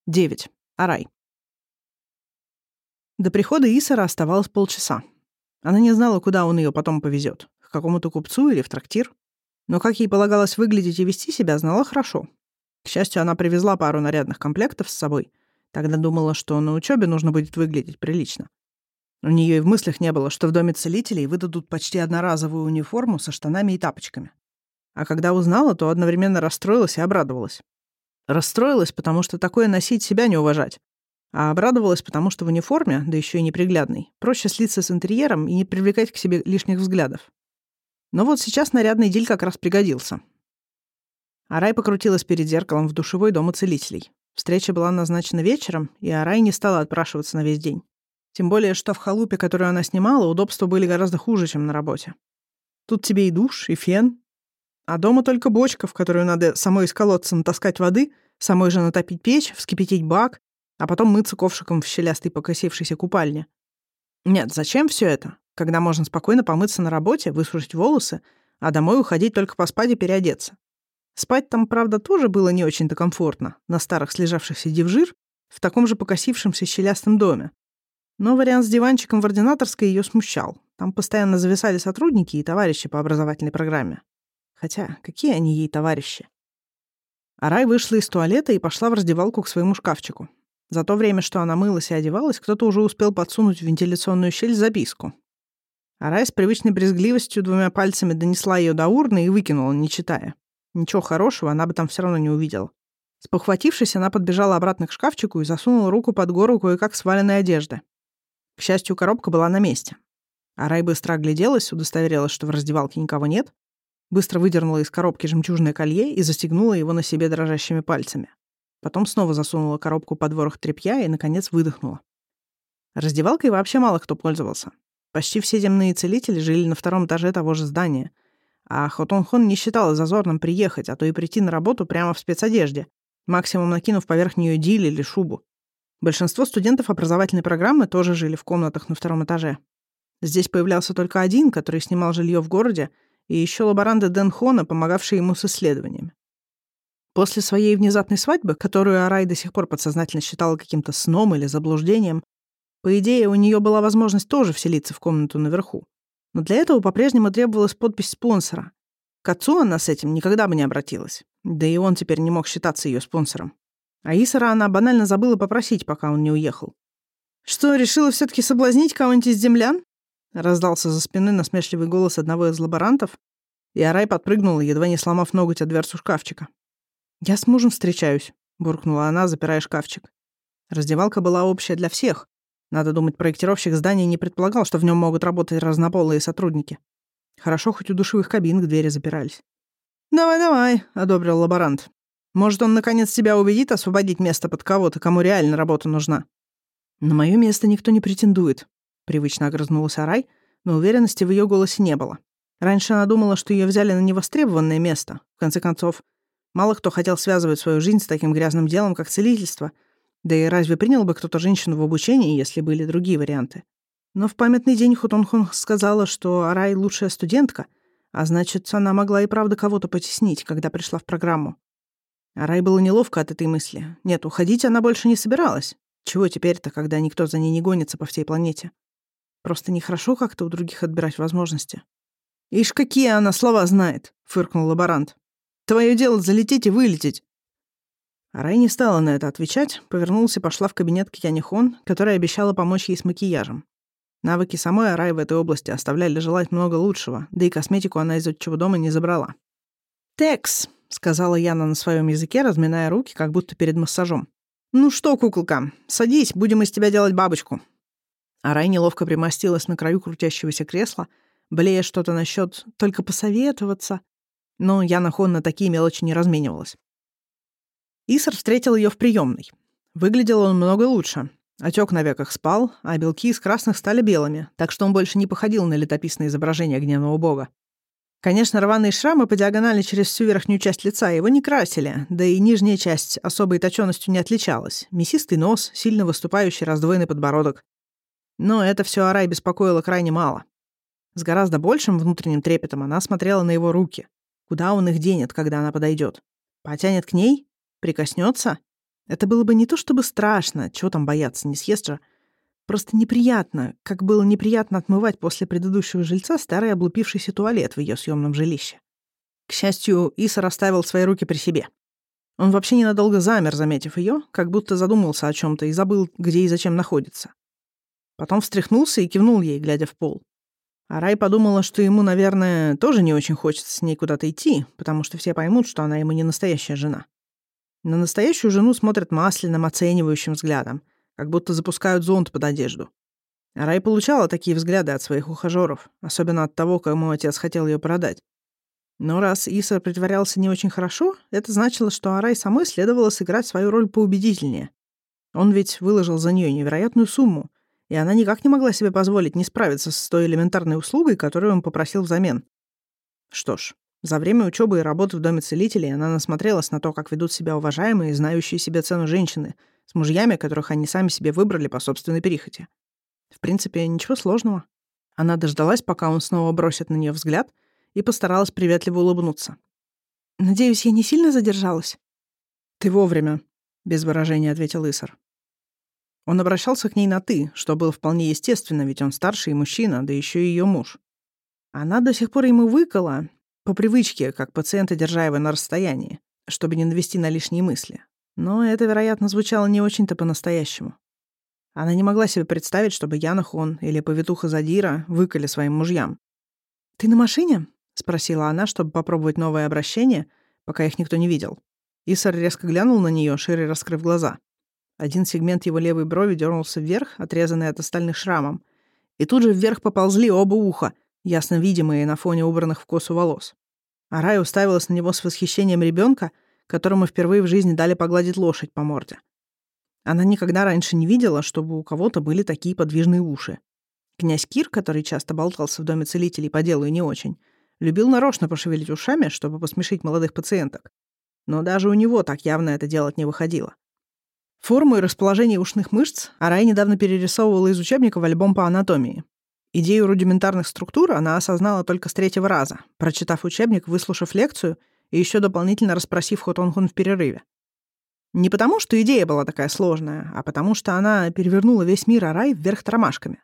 9. Арай. До прихода Исара оставалось полчаса. Она не знала, куда он ее потом повезет, к какому-то купцу или в трактир. Но как ей полагалось выглядеть и вести себя, знала хорошо. К счастью, она привезла пару нарядных комплектов с собой. Тогда думала, что на учебе нужно будет выглядеть прилично. У нее и в мыслях не было, что в доме целителей выдадут почти одноразовую униформу со штанами и тапочками. А когда узнала, то одновременно расстроилась и обрадовалась. Расстроилась, потому что такое носить себя не уважать. А обрадовалась, потому что в униформе, да еще и неприглядной, проще слиться с интерьером и не привлекать к себе лишних взглядов. Но вот сейчас нарядный диль как раз пригодился. Арай покрутилась перед зеркалом в душевой дома целителей. Встреча была назначена вечером, и Арай не стала отпрашиваться на весь день. Тем более, что в халупе, которую она снимала, удобства были гораздо хуже, чем на работе. Тут тебе и душ, и фен. А дома только бочка, в которую надо самой из колодца натаскать воды, самой же натопить печь, вскипятить бак, а потом мыться ковшиком в щелястой покосившейся купальне. Нет, зачем все это, когда можно спокойно помыться на работе, высушить волосы, а домой уходить только поспать и переодеться? Спать там, правда, тоже было не очень-то комфортно, на старых слежавшихся дивжир, в таком же покосившемся щелястом доме. Но вариант с диванчиком в ординаторской ее смущал. Там постоянно зависали сотрудники и товарищи по образовательной программе. Хотя, какие они ей товарищи? Арай вышла из туалета и пошла в раздевалку к своему шкафчику. За то время, что она мылась и одевалась, кто-то уже успел подсунуть в вентиляционную щель записку. Арай с привычной брезгливостью 2 пальцами донесла ее до урны и выкинула, не читая. Ничего хорошего она бы там все равно не увидела. Спохватившись, она подбежала обратно к шкафчику и засунула руку под гору кое-как сваленной одежды. К счастью, коробка была на месте. Арай быстро огляделась, удостоверилась, что в раздевалке никого нет, быстро выдернула из коробки жемчужное колье и застегнула его на себе дрожащими пальцами. Потом снова засунула коробку под ворох тряпья и, наконец, выдохнула. Раздевалкой вообще мало кто пользовался. Почти все земные целители жили на 2-м этаже того же здания. А Хотонхон не считала зазорным приехать, а то и прийти на работу прямо в спецодежде, максимум накинув поверх нее диль или шубу. Большинство студентов образовательной программы тоже жили в комнатах на 2-м этаже. Здесь появлялся только один, который снимал жилье в городе, и еще лаборанты Дэн Хона, помогавшие ему с исследованиями. После своей внезапной свадьбы, которую Арай до сих пор подсознательно считала каким-то сном или заблуждением, по идее, у нее была возможность тоже вселиться в комнату наверху. Но для этого по-прежнему требовалась подпись спонсора. К отцу она с этим никогда бы не обратилась. Да и он теперь не мог считаться ее спонсором. А Исара она банально забыла попросить, пока он не уехал. «Что, решила все-таки соблазнить кого-нибудь из землян?» Раздался за спиной насмешливый голос одного из лаборантов, и Арай подпрыгнула, едва не сломав ноготь о дверцу шкафчика. «Я с мужем встречаюсь», — буркнула она, запирая шкафчик. Раздевалка была общая для всех. Надо думать, проектировщик здания не предполагал, что в нем могут работать разнополые сотрудники. Хорошо, хоть у душевых кабин к двери запирались. «Давай», — одобрил лаборант. «Может, он, наконец, тебя убедит освободить место под кого-то, кому реально работа нужна?» «На мое место никто не претендует», — привычно огрызнулась Арай, но уверенности в ее голосе не было. Раньше она думала, что ее взяли на невостребованное место. В конце концов, мало кто хотел связывать свою жизнь с таким грязным делом, как целительство. Да и разве принял бы кто-то женщину в обучение, если были другие варианты? Но в памятный день Хотонхон сказала, что Арай лучшая студентка, а значит, она могла и правда кого-то потеснить, когда пришла в программу. Арай было неловко от этой мысли. Нет, уходить она больше не собиралась. Чего теперь-то, когда никто за ней не гонится по всей планете? Просто нехорошо как-то у других отбирать возможности. «Ишь, какие она слова знает!» — фыркнул лаборант. «Твое дело залететь и вылететь!» Арай не стала на это отвечать, повернулась и пошла в кабинет к Яне Хон, которая обещала помочь ей с макияжем. Навыки самой Арай в этой области оставляли желать много лучшего, да и косметику она из отчего дома не забрала. «Текс!» — сказала Яна на своем языке, разминая руки, как будто перед массажом. «Ну что, куколка, садись, будем из тебя делать бабочку». Арай неловко примостилась на краю крутящегося кресла, блея что-то насчет «только посоветоваться», но Яна Хон на такие мелочи не разменивалась. Исар встретил ее в приемной. Выглядел он много лучше. Отек на веках спал, а белки из красных стали белыми, так что он больше не походил на летописное изображение гневного бога. Конечно, рваные шрамы по диагонали через всю верхнюю часть лица его не красили, да и нижняя часть особой точёностью не отличалась. Мясистый нос, сильно выступающий раздвоенный подбородок. Но это все Арай беспокоило крайне мало. С гораздо большим внутренним трепетом она смотрела на его руки. Куда он их денет, когда она подойдет? Потянет к ней? Прикоснется? Это было бы не то чтобы страшно, чего там бояться, не съест же. Просто неприятно, как было неприятно отмывать после предыдущего жильца старый облупившийся туалет в ее съемном жилище. К счастью, Исар оставил свои руки при себе. Он вообще ненадолго замер, заметив ее, как будто задумался о чем-то и забыл, где и зачем находится. Потом встряхнулся и кивнул ей, глядя в пол. Арай подумала, что ему, наверное, тоже не очень хочется с ней куда-то идти, потому что все поймут, что она ему не настоящая жена. На настоящую жену смотрят масляным, оценивающим взглядом, как будто запускают зонд под одежду. Арай получала такие взгляды от своих ухажеров, особенно от того, кому отец хотел ее продать. Но раз Исар притворялся не очень хорошо, это значило, что Арай самой следовало сыграть свою роль поубедительнее. Он ведь выложил за нее невероятную сумму, и она никак не могла себе позволить не справиться с той элементарной услугой, которую он попросил взамен. Что ж, за время учебы и работы в доме целителей она насмотрелась на то, как ведут себя уважаемые и знающие себе цену женщины с мужьями, которых они сами себе выбрали по собственной прихоти. В принципе, ничего сложного. Она дождалась, пока он снова бросит на нее взгляд, и постаралась приветливо улыбнуться. «Надеюсь, я не сильно задержалась?» «Ты вовремя», — без выражения ответил Исар. Он обращался к ней на «ты», что было вполне естественно, ведь он старший мужчина, да еще и ее муж. Она до сих пор ему выкала, по привычке, как пациента, держа его на расстоянии, чтобы не навести на лишние мысли. Но это, вероятно, звучало не очень-то по-настоящему. Она не могла себе представить, чтобы Янахон или повитуха Задира выкали своим мужьям. «Ты на машине?» — спросила она, чтобы попробовать новое обращение, пока их никто не видел. Исар резко глянул на нее, шире раскрыв глаза. Один сегмент его левой брови дернулся вверх, отрезанный от остальных шрамом. И тут же вверх поползли оба уха, ясно видимые на фоне убранных в косу волос. Арай уставилась на него с восхищением ребенка, которому впервые в жизни дали погладить лошадь по морде. Она никогда раньше не видела, чтобы у кого-то были такие подвижные уши. Князь Кир, который часто болтался в доме целителей по делу и не очень, любил нарочно пошевелить ушами, чтобы посмешить молодых пациенток. Но даже у него так явно это делать не выходило. Форму и расположение ушных мышц Арай недавно перерисовывала из учебника в альбом по анатомии. Идею рудиментарных структур она осознала только с 3-го раза, прочитав учебник, выслушав лекцию и еще дополнительно расспросив Хотонхун в перерыве. Не потому, что идея была такая сложная, а потому, что она перевернула весь мир Арай вверх тормашками.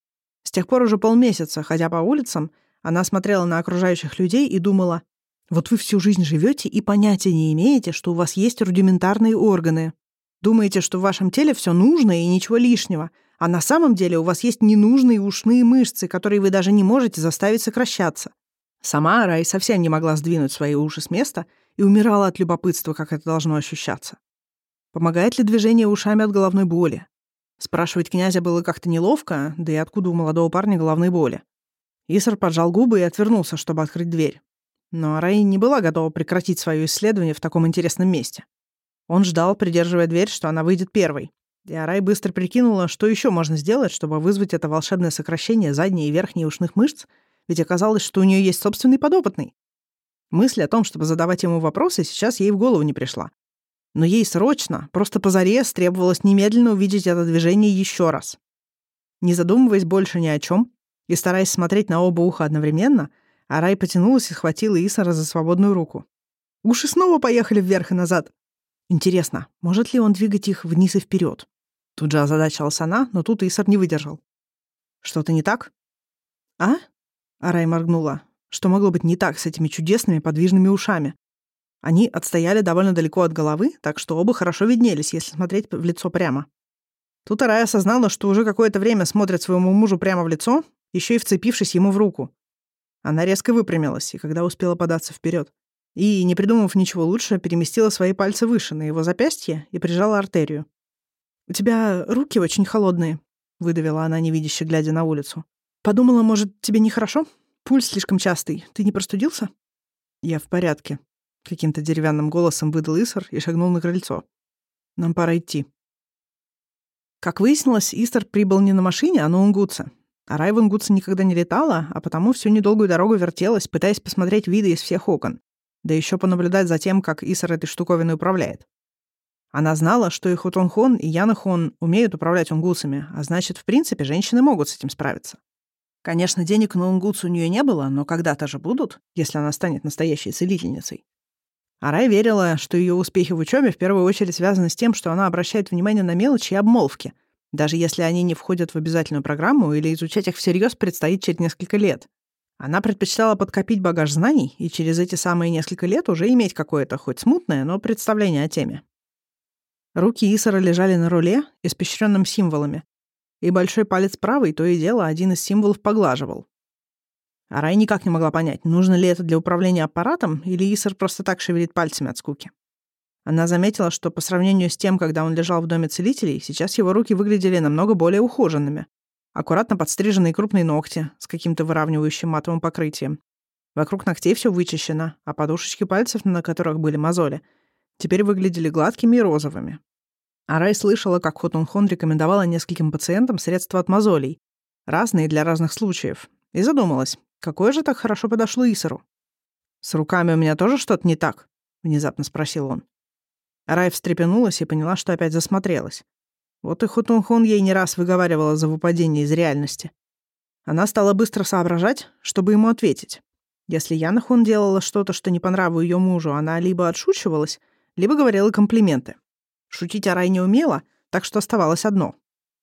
С тех пор уже полмесяца, ходя по улицам, она смотрела на окружающих людей и думала: вот вы всю жизнь живете и понятия не имеете, что у вас есть рудиментарные органы. Думаете, что в вашем теле все нужно и ничего лишнего, а на самом деле у вас есть ненужные ушные мышцы, которые вы даже не можете заставить сокращаться. Сама Арай совсем не могла сдвинуть свои уши с места и умирала от любопытства, как это должно ощущаться. Помогает ли движение ушами от головной боли? Спрашивать князя было как-то неловко, да и откуда у молодого парня головной боли? Исар поджал губы и отвернулся, чтобы открыть дверь. Но Арай не была готова прекратить свое исследование в таком интересном месте. Он ждал, придерживая дверь, что она выйдет первой. И Арай быстро прикинула, что еще можно сделать, чтобы вызвать это волшебное сокращение задней и верхней ушных мышц, ведь оказалось, что у нее есть собственный подопытный. Мысль о том, чтобы задавать ему вопросы, сейчас ей в голову не пришла. Но ей срочно, просто позарез, требовалось немедленно увидеть это движение еще раз. Не задумываясь больше ни о чем и стараясь смотреть на оба уха одновременно, Арай потянулась и схватила Исара за свободную руку. Уши снова поехали вверх и назад. Интересно, может ли он двигать их вниз и вперед? Тут же озадачилась она, но тут Исар не выдержал. «Что-то не так?» «А?» — Арай моргнула. Что могло быть не так с этими чудесными подвижными ушами? Они отстояли довольно далеко от головы, так что оба хорошо виднелись, если смотреть в лицо прямо. Тут Арай осознала, что уже какое-то время смотрит своему мужу прямо в лицо, еще и вцепившись ему в руку. Она резко выпрямилась, и когда успела податься вперед, и, не придумав ничего лучше, переместила свои пальцы выше, на его запястье, и прижала артерию. «У тебя руки очень холодные», — выдавила она, невидяще глядя на улицу. «Подумала, может, тебе нехорошо? Пульс слишком частый. Ты не простудился?» «Я в порядке», — каким-то деревянным голосом выдал Исар и шагнул на крыльцо. «Нам пора идти». Как выяснилось, Исар прибыл не на машине, а на Унгутце. Арай в Унгутце никогда не летала, а потому всю недолгую дорогу вертелась, пытаясь посмотреть виды из всех окон, да еще понаблюдать за тем, как Исар этой штуковиной управляет. Она знала, что и Хотонхон, и Янахон умеют управлять унгутцами, а значит, в принципе, женщины могут с этим справиться. Конечно, денег на унгутцу у нее не было, но когда-то же будут, если она станет настоящей целительницей. Арай верила, что ее успехи в учебе в первую очередь связаны с тем, что она обращает внимание на мелочи и обмолвки, даже если они не входят в обязательную программу или изучать их всерьез предстоит через несколько лет. Она предпочитала подкопить багаж знаний и через эти самые несколько лет уже иметь какое-то, хоть смутное, но представление о теме. Руки Исара лежали на руле, испещренном символами, и большой палец правый то и дело один из символов поглаживал. Арай никак не могла понять, нужно ли это для управления аппаратом, или Исар просто так шевелит пальцами от скуки. Она заметила, что по сравнению с тем, когда он лежал в доме целителей, сейчас его руки выглядели намного более ухоженными. Аккуратно подстриженные крупные ногти с каким-то выравнивающим матовым покрытием. Вокруг ногтей все вычищено, а подушечки пальцев, на которых были мозоли, теперь выглядели гладкими и розовыми. Арай слышала, как Хотунхон рекомендовала нескольким пациентам средства от мозолей, разные для разных случаев, и задумалась, какое же так хорошо подошло Исару. «С руками у меня тоже что-то не так?» — внезапно спросил он. Арай встрепенулась и поняла, что опять засмотрелась. Вот и Хотунхон ей не раз выговаривала за выпадение из реальности. Она стала быстро соображать, чтобы ему ответить. Если Янахон делала что-то, что не по нраву ее мужу, она либо отшучивалась, либо говорила комплименты. Шутить Арай не умела, так что оставалось одно.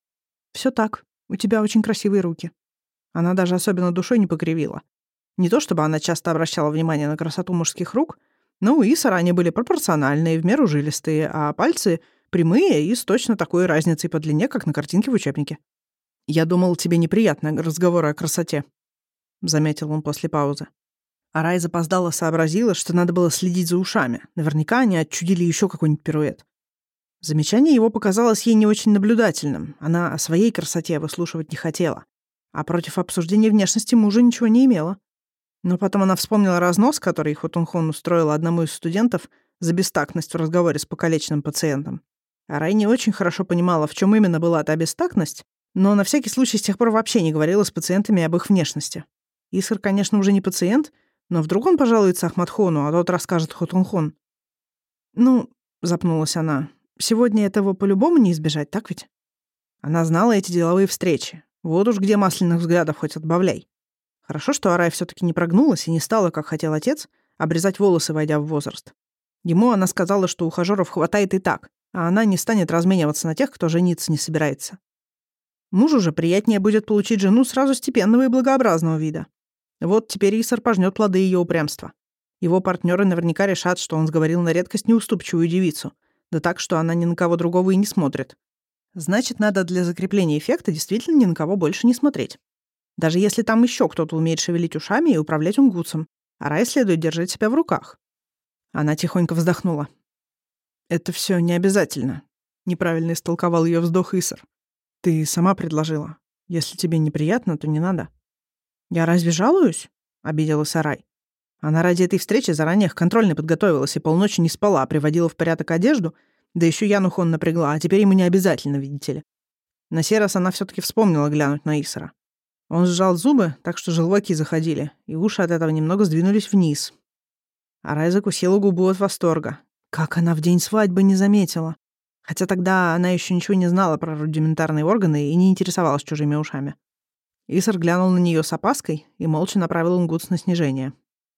«Все так, у тебя очень красивые руки». Она даже особенно душой не покривила. Не то чтобы она часто обращала внимание на красоту мужских рук, но у Исара они были пропорциональные, в меру жилистые, а пальцы прямые и с точно такой разницей по длине, как на картинке в учебнике. «Я думал, тебе неприятны разговоры о красоте», — заметил он после паузы. Арай запоздала сообразила, что надо было следить за ушами. Наверняка они отчудили еще какой-нибудь пируэт. Замечание его показалось ей не очень наблюдательным. Она о своей красоте выслушивать не хотела. А против обсуждения внешности мужа ничего не имела. Но потом она вспомнила разнос, который Хотунхон устроила одному из студентов за бестактность в разговоре с покалеченным пациентом. Арай не очень хорошо понимала, в чем именно была та бестактность, но на всякий случай с тех пор вообще не говорила с пациентами об их внешности. Исар, конечно, уже не пациент, но вдруг он пожалуется Ахмадхону, а тот расскажет Хотунхон. «Ну», — запнулась она, — «сегодня этого по-любому не избежать, так ведь?» Она знала эти деловые встречи. Вот уж где масляных взглядов хоть отбавляй. Хорошо, что Арай все-таки не прогнулась и не стала, как хотел отец, обрезать волосы, войдя в возраст. Ему она сказала, что ухажеров хватает и так, а она не станет размениваться на тех, кто жениться не собирается. Мужу же приятнее будет получить жену сразу степенного и благообразного вида. Вот теперь Исар пожнет плоды ее упрямства. Его партнеры наверняка решат, что он сговорил на редкость неуступчивую девицу, да так, что она ни на кого другого и не смотрит. Значит, надо для закрепления эффекта действительно ни на кого больше не смотреть. Даже если там еще кто-то умеет шевелить ушами и управлять унгутсом, Арай следует держать себя в руках. Она тихонько вздохнула. «Это все не обязательно», — неправильно истолковал ее вздох Исар. «Ты сама предложила. Если тебе неприятно, то не надо». «Я разве жалуюсь?» — обиделась Арай. Она ради этой встречи заранее к контрольной подготовилась и полночи не спала, приводила в порядок одежду, да еще Янахон напрягла, а теперь ему не обязательно, видите ли. На сей раз она все-таки вспомнила глянуть на Исара. Он сжал зубы, так что желваки заходили, и уши от этого немного сдвинулись вниз. Арай закусила губу от восторга. Как она в день свадьбы не заметила. Хотя тогда она еще ничего не знала про рудиментарные органы и не интересовалась чужими ушами. Исар глянул на нее с опаской и молча направил унгутс на снижение.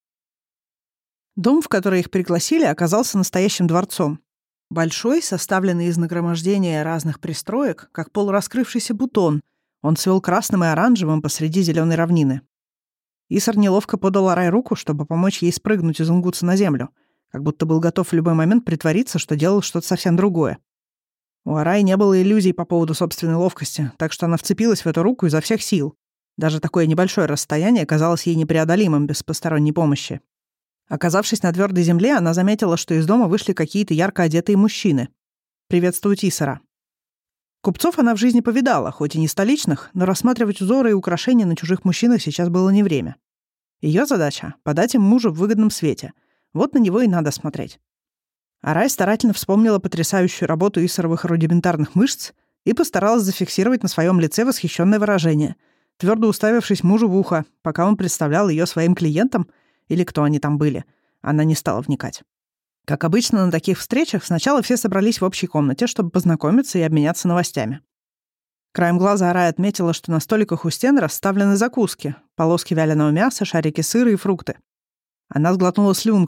Дом, в который их пригласили, оказался настоящим дворцом. Большой, составленный из нагромождения разных пристроек, как полураскрывшийся бутон, он цвел красным и оранжевым посреди зеленой равнины. Исар неловко подал Арай руку, чтобы помочь ей спрыгнуть из унгутса на землю, как будто был готов в любой момент притвориться, что делал что-то совсем другое. У Арай не было иллюзий по поводу собственной ловкости, так что она вцепилась в эту руку изо всех сил. Даже такое небольшое расстояние казалось ей непреодолимым без посторонней помощи. Оказавшись на твердой земле, она заметила, что из дома вышли какие-то ярко одетые мужчины. Приветствовать Исара. Купцов она в жизни повидала, хоть и не столичных, но рассматривать узоры и украшения на чужих мужчинах сейчас было не время. Ее задача — подать им мужа в выгодном свете. Вот на него и надо смотреть. Арай старательно вспомнила потрясающую работу Исаровых рудиментарных мышц и постаралась зафиксировать на своем лице восхищенное выражение, твердо уставившись мужу в ухо, пока он представлял ее своим клиентам, или кто они там были. Она не стала вникать. Как обычно на таких встречах, сначала все собрались в общей комнате, чтобы познакомиться и обменяться новостями. Краем глаза Арай отметила, что на столиках у стен расставлены закуски, полоски вяленого мяса, шарики сыра и фрукты. Она сглотнула слюнку.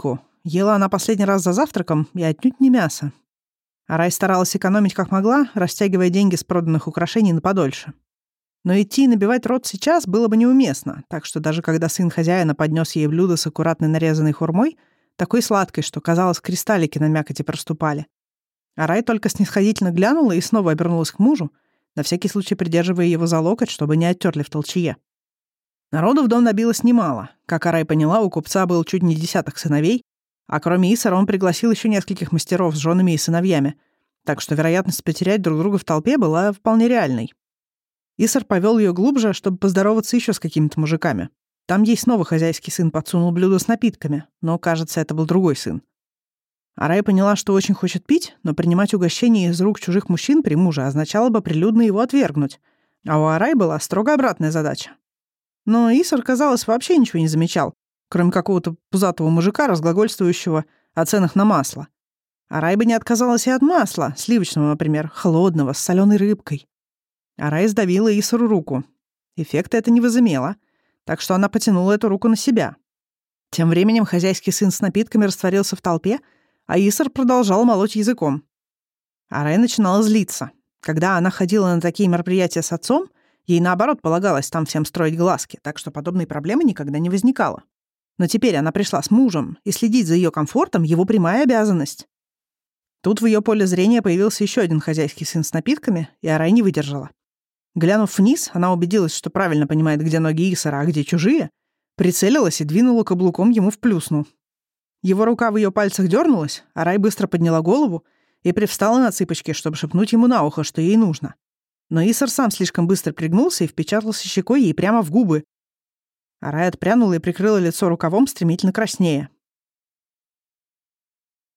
Ела она последний раз за завтраком и отнюдь не мясо. Арай старалась экономить как могла, растягивая деньги с проданных украшений на подольше. Но идти и набивать рот сейчас было бы неуместно, так что даже когда сын хозяина поднес ей блюдо с аккуратно нарезанной хурмой, такой сладкой, что, казалось, кристаллики на мякоти проступали, Арай только снисходительно глянула и снова обернулась к мужу, на всякий случай придерживая его за локоть, чтобы не оттерли в толчье. Народу в дом набилось немало. Как Арай поняла, у купца был чуть не десяток сыновей, а кроме Исара он пригласил еще нескольких мастеров с женами и сыновьями, так что вероятность потерять друг друга в толпе была вполне реальной. Исар повел ее глубже, чтобы поздороваться еще с какими-то мужиками. Там ей снова хозяйский сын подсунул блюдо с напитками, но, кажется, это был другой сын. Арай поняла, что очень хочет пить, но принимать угощение из рук чужих мужчин при муже означало бы прилюдно его отвергнуть, а у Арай была строго обратная задача. Но Исар, казалось, вообще ничего не замечал, кроме какого-то пузатого мужика, разглагольствующего о ценах на масло. Арай бы не отказалась и от масла, сливочного, например, холодного, с соленой рыбкой. Арай сдавила Исару руку. Эффекта это не возымело, так что она потянула эту руку на себя. Тем временем хозяйский сын с напитками растворился в толпе, а Исар продолжал молоть языком. Арай начинала злиться. Когда она ходила на такие мероприятия с отцом, ей, наоборот, полагалось там всем строить глазки, так что подобной проблемы никогда не возникало. Но теперь она пришла с мужем, и следить за ее комфортом — его прямая обязанность. Тут в ее поле зрения появился еще один хозяйский сын с напитками, и Арай не выдержала. Глянув вниз, она убедилась, что правильно понимает, где ноги Исара, а где чужие, прицелилась и двинула каблуком ему в плюсну. Его рука в ее пальцах дернулась, Арай быстро подняла голову и привстала на цыпочки, чтобы шепнуть ему на ухо, что ей нужно. Но Исар сам слишком быстро пригнулся и впечатался щекой ей прямо в губы. Арай отпрянула и прикрыла лицо рукавом, стремительно краснея.